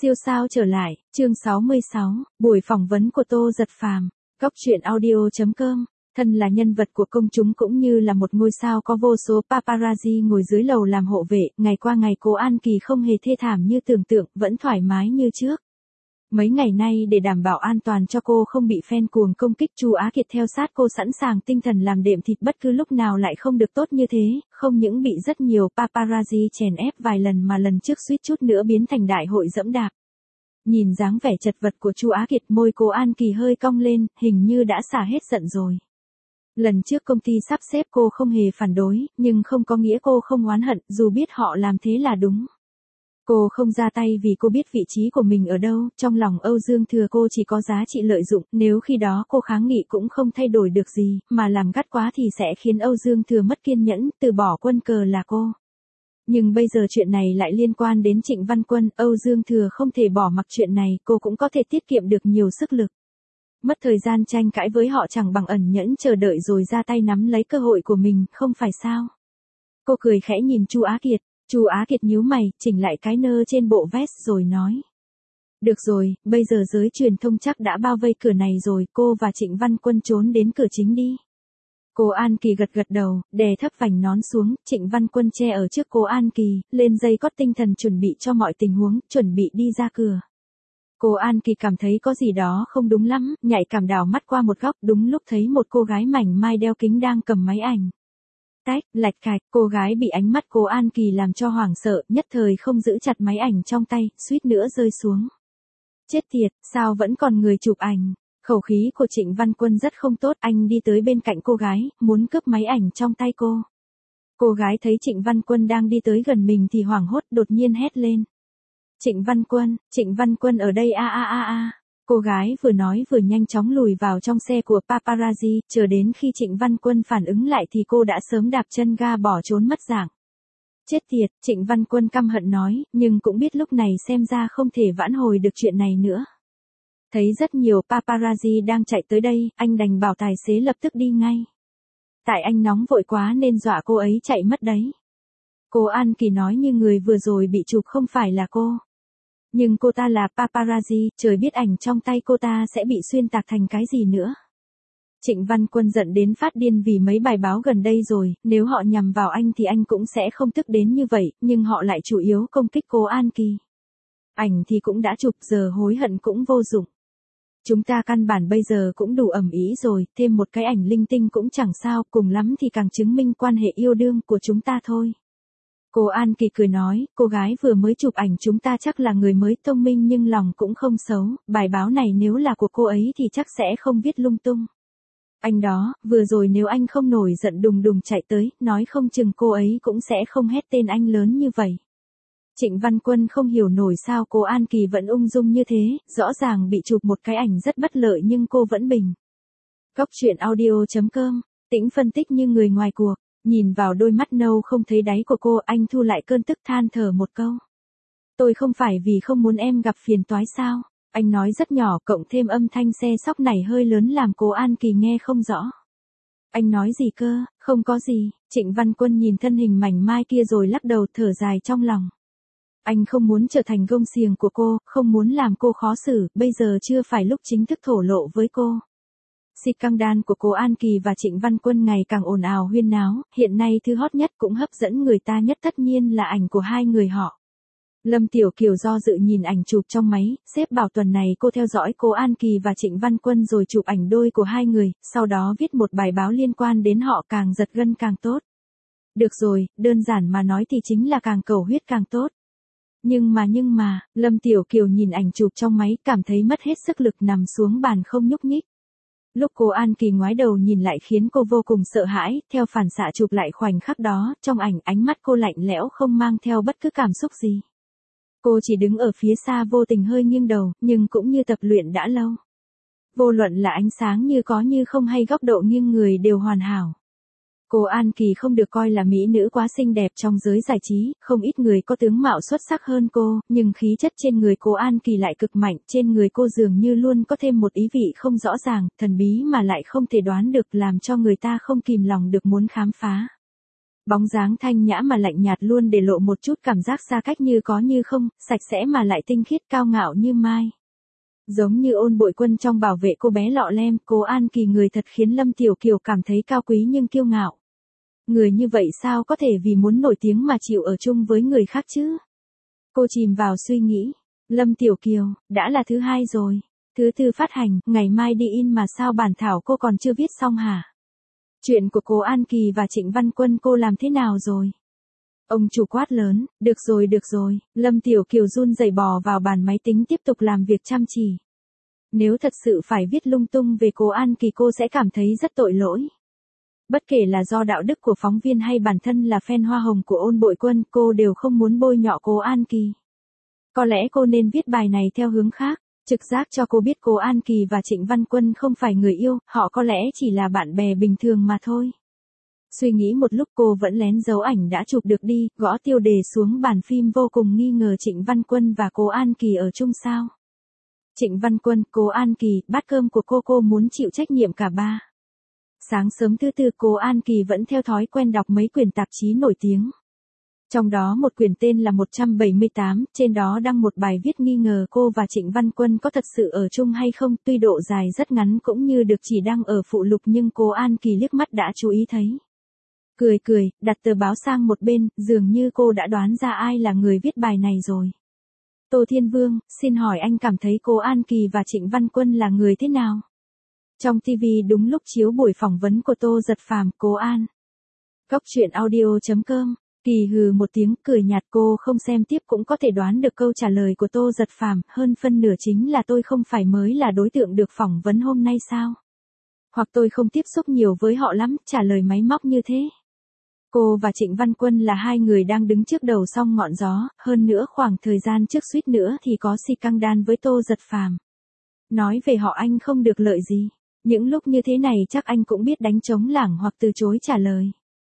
Siêu sao trở lại, chương 66, buổi phỏng vấn của Tô Giật Phàm, Góc truyện audio.com. Thân là nhân vật của công chúng cũng như là một ngôi sao có vô số paparazzi ngồi dưới lầu làm hộ vệ, ngày qua ngày cô An Kỳ không hề thê thảm như tưởng tượng, vẫn thoải mái như trước. Mấy ngày nay để đảm bảo an toàn cho cô không bị fan cuồng công kích, Chu Á Kiệt theo sát cô sẵn sàng tinh thần làm đệm thịt bất cứ lúc nào lại không được tốt như thế, không những bị rất nhiều paparazzi chèn ép vài lần mà lần trước suýt chút nữa biến thành đại hội dẫm đạp. Nhìn dáng vẻ chật vật của Chu Á Kiệt, môi cô An Kỳ hơi cong lên, hình như đã xả hết giận rồi. Lần trước công ty sắp xếp cô không hề phản đối, nhưng không có nghĩa cô không oán hận, dù biết họ làm thế là đúng. Cô không ra tay vì cô biết vị trí của mình ở đâu, trong lòng Âu Dương Thừa cô chỉ có giá trị lợi dụng, nếu khi đó cô kháng nghị cũng không thay đổi được gì, mà làm gắt quá thì sẽ khiến Âu Dương Thừa mất kiên nhẫn, từ bỏ quân cờ là cô. Nhưng bây giờ chuyện này lại liên quan đến Trịnh Văn Quân, Âu Dương Thừa không thể bỏ mặc chuyện này, cô cũng có thể tiết kiệm được nhiều sức lực. Mất thời gian tranh cãi với họ chẳng bằng ẩn nhẫn chờ đợi rồi ra tay nắm lấy cơ hội của mình, không phải sao? Cô cười khẽ nhìn Chu Á Kiệt. Chu Á Kiệt nhíu mày, chỉnh lại cái nơ trên bộ vest rồi nói. Được rồi, bây giờ giới truyền thông chắc đã bao vây cửa này rồi, cô và Trịnh Văn Quân trốn đến cửa chính đi. Cô An Kỳ gật gật đầu, đè thấp vành nón xuống, Trịnh Văn Quân che ở trước cô An Kỳ, lên dây cót tinh thần chuẩn bị cho mọi tình huống, chuẩn bị đi ra cửa. Cô An Kỳ cảm thấy có gì đó không đúng lắm, nhạy cảm đảo mắt qua một góc, đúng lúc thấy một cô gái mảnh mai đeo kính đang cầm máy ảnh. Tách, lạch cạch, cô gái bị ánh mắt cô An Kỳ làm cho hoảng sợ, nhất thời không giữ chặt máy ảnh trong tay, suýt nữa rơi xuống. Chết tiệt, sao vẫn còn người chụp ảnh? Khẩu khí của Trịnh Văn Quân rất không tốt, anh đi tới bên cạnh cô gái, muốn cướp máy ảnh trong tay cô. Cô gái thấy Trịnh Văn Quân đang đi tới gần mình thì hoảng hốt, đột nhiên hét lên. Trịnh Văn Quân ở đây a a a a. Cô gái vừa nói vừa nhanh chóng lùi vào trong xe của paparazzi, chờ đến khi Trịnh Văn Quân phản ứng lại thì cô đã sớm đạp chân ga bỏ trốn mất dạng. Chết tiệt, Trịnh Văn Quân căm hận nói, nhưng cũng biết lúc này xem ra không thể vãn hồi được chuyện này nữa. Thấy rất nhiều paparazzi đang chạy tới đây, anh đành bảo tài xế lập tức đi ngay. Tại anh nóng vội quá nên dọa cô ấy chạy mất đấy. Cô An Kỳ nói như người vừa rồi bị chụp không phải là cô. Nhưng cô ta là paparazzi, trời biết ảnh trong tay cô ta sẽ bị xuyên tạc thành cái gì nữa. Trịnh Văn Quân giận đến phát điên vì mấy bài báo gần đây rồi, nếu họ nhằm vào anh thì anh cũng sẽ không tức đến như vậy, nhưng họ lại chủ yếu công kích cô An Kỳ. Ảnh thì cũng đã chụp, giờ hối hận cũng vô dụng. Chúng ta căn bản bây giờ cũng đủ ầm ĩ rồi, thêm một cái ảnh linh tinh cũng chẳng sao, cùng lắm thì càng chứng minh quan hệ yêu đương của chúng ta thôi. Cô An Kỳ cười nói, cô gái vừa mới chụp ảnh chúng ta chắc là người mới thông minh nhưng lòng cũng không xấu, bài báo này nếu là của cô ấy thì chắc sẽ không viết lung tung. Anh đó, vừa rồi nếu anh không nổi giận đùng đùng chạy tới, nói không chừng cô ấy cũng sẽ không hét tên anh lớn như vậy. Trịnh Văn Quân không hiểu nổi sao cô An Kỳ vẫn ung dung như thế, rõ ràng bị chụp một cái ảnh rất bất lợi nhưng cô vẫn bình. Góc truyện audio.com, Tĩnh phân tích như người ngoài cuộc. Nhìn vào đôi mắt nâu không thấy đáy của cô, anh thu lại cơn tức than thở một câu. Tôi không phải vì không muốn em gặp phiền toái sao? Anh nói rất nhỏ, cộng thêm âm thanh xe xóc này hơi lớn làm cô An Kỳ nghe không rõ. Anh nói gì cơ? Không có gì. Trịnh Văn Quân nhìn thân hình mảnh mai kia rồi lắc đầu thở dài trong lòng. Anh không muốn trở thành gông xiềng của cô, không muốn làm cô khó xử, bây giờ chưa phải lúc chính thức thổ lộ với cô. Scandal của cô An Kỳ và Trịnh Văn Quân ngày càng ồn ào huyên náo, hiện nay thứ hot nhất cũng hấp dẫn người ta nhất tất nhiên là ảnh của hai người họ. Lâm Tiểu Kiều do dự nhìn ảnh chụp trong máy, sếp bảo tuần này cô theo dõi cô An Kỳ và Trịnh Văn Quân rồi chụp ảnh đôi của hai người, sau đó viết một bài báo liên quan đến họ, càng giật gân càng tốt. Được rồi, đơn giản mà nói thì chính là càng cầu huyết càng tốt. Nhưng mà, Lâm Tiểu Kiều nhìn ảnh chụp trong máy cảm thấy mất hết sức lực nằm xuống bàn không nhúc nhích. Lúc cô An Kỳ ngoái đầu nhìn lại khiến cô vô cùng sợ hãi, theo phản xạ chụp lại khoảnh khắc đó, trong ảnh ánh mắt cô lạnh lẽo không mang theo bất cứ cảm xúc gì. Cô chỉ đứng ở phía xa vô tình hơi nghiêng đầu, nhưng cũng như tập luyện đã lâu. Vô luận là ánh sáng như có như không hay góc độ nghiêng người đều hoàn hảo. Cô An Kỳ không được coi là mỹ nữ quá xinh đẹp trong giới giải trí, không ít người có tướng mạo xuất sắc hơn cô, nhưng khí chất trên người cô An Kỳ lại cực mạnh, trên người cô dường như luôn có thêm một ý vị không rõ ràng, thần bí mà lại không thể đoán được, làm cho người ta không kìm lòng được muốn khám phá. Bóng dáng thanh nhã mà lạnh nhạt luôn để lộ một chút cảm giác xa cách như có như không, sạch sẽ mà lại tinh khiết cao ngạo như mai. Giống như Ôn Bội Quân trong Bảo vệ cô bé lọ lem, Cố An Kỳ người thật khiến Lâm Tiểu Kiều cảm thấy cao quý nhưng kiêu ngạo. Người như vậy sao có thể vì muốn nổi tiếng mà chịu ở chung với người khác chứ? Cô chìm vào suy nghĩ. Lâm Tiểu Kiều, đã là thứ 2 rồi. Thứ 4 phát hành, ngày mai đi in mà sao bản thảo cô còn chưa viết xong hả? Chuyện của Cố An Kỳ và Trịnh Văn Quân cô làm thế nào rồi? Ông chủ quát lớn, được rồi, Lâm Tiểu Kiều run rẩy bò vào bàn máy tính tiếp tục làm việc chăm chỉ. Nếu thật sự phải viết lung tung về Cố An Kỳ cô sẽ cảm thấy rất tội lỗi. Bất kể là do đạo đức của phóng viên hay bản thân là fan hoa hồng của Ôn Bội Quân, cô đều không muốn bôi nhọ Cố An Kỳ. Có lẽ cô nên viết bài này theo hướng khác, trực giác cho cô biết Cố An Kỳ và Trịnh Văn Quân không phải người yêu, họ có lẽ chỉ là bạn bè bình thường mà thôi. Suy nghĩ một lúc cô vẫn lén giấu ảnh đã chụp được đi, gõ tiêu đề xuống bàn phim vô cùng nghi ngờ Trịnh Văn Quân và Cố An Kỳ ở chung sao. Trịnh Văn Quân, Cố An Kỳ, bát cơm của cô muốn chịu trách nhiệm cả ba. Sáng sớm thứ 4 Cố An Kỳ vẫn theo thói quen đọc mấy quyển tạp chí nổi tiếng. Trong đó một quyển tên là 178, trên đó đăng một bài viết nghi ngờ cô và Trịnh Văn Quân có thật sự ở chung hay không, tuy độ dài rất ngắn cũng như được chỉ đăng ở phụ lục nhưng Cố An Kỳ liếc mắt đã chú ý thấy. Cười, đặt tờ báo sang một bên, dường như cô đã đoán ra ai là người viết bài này rồi. Tô Thiên Vương, xin hỏi anh cảm thấy Cố An Kỳ và Trịnh Văn Quân là người thế nào? Trong TV đúng lúc chiếu buổi phỏng vấn của Tô Giật Phàm, Cố An. Cóc truyện audio.com, Kỳ hừ một tiếng cười nhạt, cô không xem tiếp cũng có thể đoán được câu trả lời của Tô Giật Phàm, hơn phân nửa chính là tôi không phải mới là đối tượng được phỏng vấn hôm nay sao? Hoặc tôi không tiếp xúc nhiều với họ lắm, trả lời máy móc như thế. Cô và Trịnh Văn Quân là hai người đang đứng trước đầu sóng ngọn gió, hơn nữa khoảng thời gian trước suýt nữa thì có scandal với Tô Giật Phàm. Nói về họ anh không được lợi gì. Những lúc như thế này chắc anh cũng biết đánh trống lảng hoặc từ chối trả lời.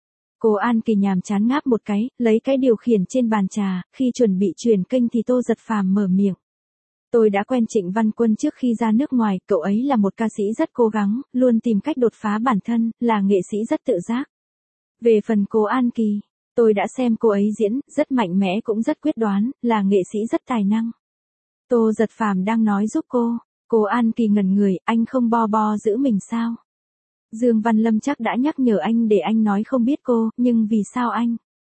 Cố An Kỳ nhàm chán ngáp một cái, lấy cái điều khiển trên bàn trà, khi chuẩn bị chuyển kênh thì Tô Giật Phàm mở miệng. Tôi đã quen Trịnh Văn Quân trước khi ra nước ngoài, cậu ấy là một ca sĩ rất cố gắng, luôn tìm cách đột phá bản thân, là nghệ sĩ rất tự giác. Về phần Cố An Kỳ, tôi đã xem cô ấy diễn, rất mạnh mẽ cũng rất quyết đoán, là nghệ sĩ rất tài năng. Tô Giật Phàm đang nói giúp cô. Cố An Kỳ ngẩn người, anh không bo giữ mình sao? Dương Văn Lâm chắc đã nhắc nhở anh để anh nói không biết cô, nhưng vì sao anh?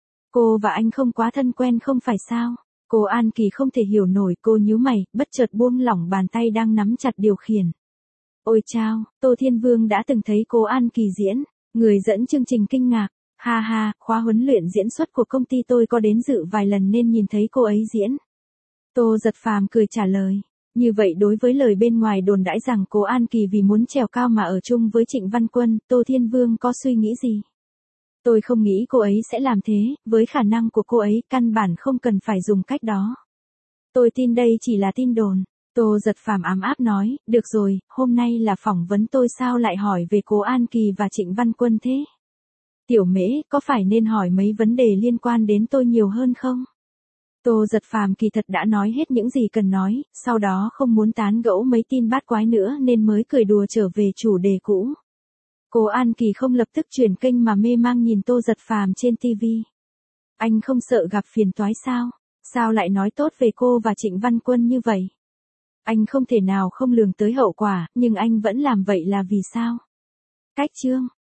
Cô và anh không quá thân quen không phải sao? Cố An Kỳ không thể hiểu nổi, cô nhíu mày, bất chợt buông lỏng bàn tay đang nắm chặt điều khiển. Ôi chao, Tô Thiên Vương đã từng thấy Cố An Kỳ diễn, người dẫn chương trình kinh ngạc. Ha, khóa huấn luyện diễn xuất của công ty tôi có đến dự vài lần nên nhìn thấy cô ấy diễn. Tô Giật Phàm cười trả lời. Như vậy đối với lời bên ngoài đồn đãi rằng Cố An Kỳ vì muốn trèo cao mà ở chung với Trịnh Văn Quân, Tô Thiên Vương có suy nghĩ gì? Tôi không nghĩ cô ấy sẽ làm thế, với khả năng của cô ấy, căn bản không cần phải dùng cách đó. Tôi tin đây chỉ là tin đồn. Tô Giật Phàm ám áp nói, được rồi, hôm nay là phỏng vấn tôi sao lại hỏi về Cố An Kỳ và Trịnh Văn Quân thế? Tiểu Mễ, có phải nên hỏi mấy vấn đề liên quan đến tôi nhiều hơn không? Tô Giật Phàm kỳ thật đã nói hết những gì cần nói, sau đó không muốn tán gẫu mấy tin bát quái nữa nên mới cười đùa trở về chủ đề cũ. Cố An Kỳ không lập tức chuyển kênh mà mê mang nhìn Tô Giật Phàm trên TV. Anh không sợ gặp phiền toái sao? Sao lại nói tốt về cô và Trịnh Văn Quân như vậy? Anh không thể nào không lường tới hậu quả, nhưng anh vẫn làm vậy là vì sao? Cách chương